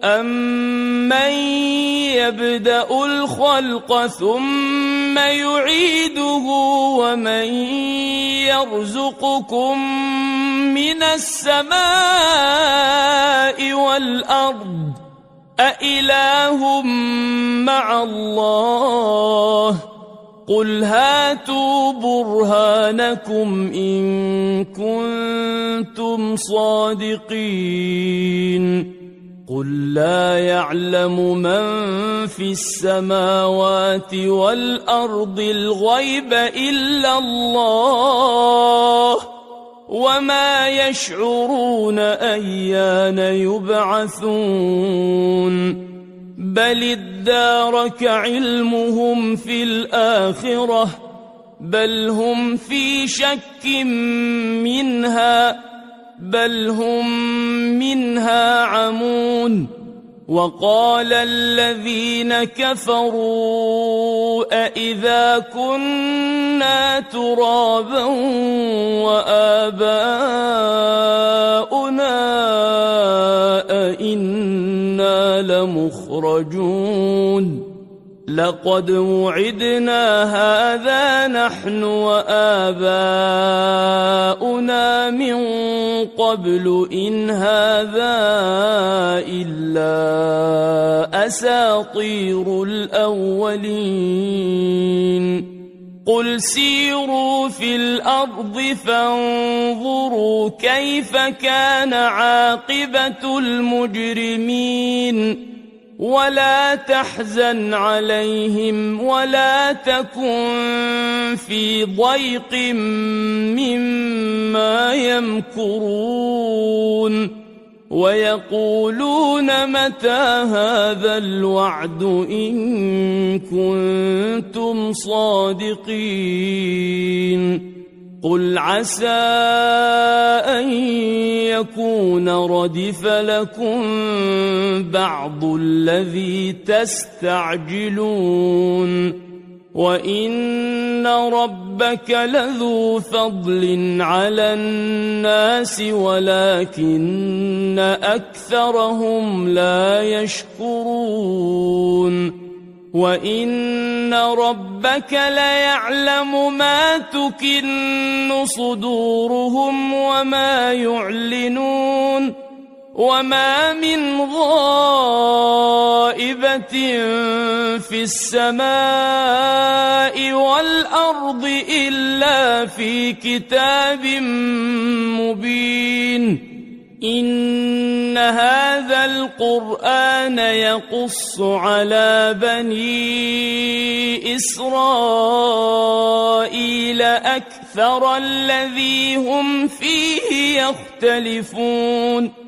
أَمَّن يَبْدَأُ الْخَلْقَ ثُمَّ يُعِيدُهُ وَمَن يَرْزُقُكُم مِّنَ السَّمَاءِ وَالْأَرْضِ أَإِلَٰهٌ مَّعَ اللَّهِ قُلْ هَاتُوا بُرْهَانَكُمْ إِن كُنتُمْ صَادِقِينَ قُل لَّا يَعْلَمُ مَن فِي السَّمَاوَاتِ وَالْأَرْضِ الْغَيْبَ إِلَّا اللَّهُ وَمَا يَشْعُرُونَ أَيَّانَ يُبْعَثُونَ بَلِ ادَّارَكَ عِلْمُهُمْ فِي الْآخِرَةِ بَلْ هُمْ فِي شَكٍّ منها عمون وقال الذين كفروا أإذا كنا ترابا وآباؤنا أئنا لمخرجون لقد وعدنا هذا نحن وآباؤنا من قبل إن هذا إلا أساطير الأولين قل سيروا في الأرض فانظروا كيف كان عاقبة المجرمين ولا تحزن عليهم ولا تكن في ضيق مما يمكرون ويقولون متى هذا الوعد إن كنتم صادقين قل عسى أن يكون ردف لكم بعض الذي تستعجلون وإن ربك لذو فضل على الناس ولكن أكثرهم لا يشكرون وإن ربك ليعلم ما تكن صدورهم وما يعلنون وما من غائبة في السماء والأرض إلا في كتاب مبين إن هذا القرآن يقص على بني إسرائيل أكثر الذي هم فيه يختلفون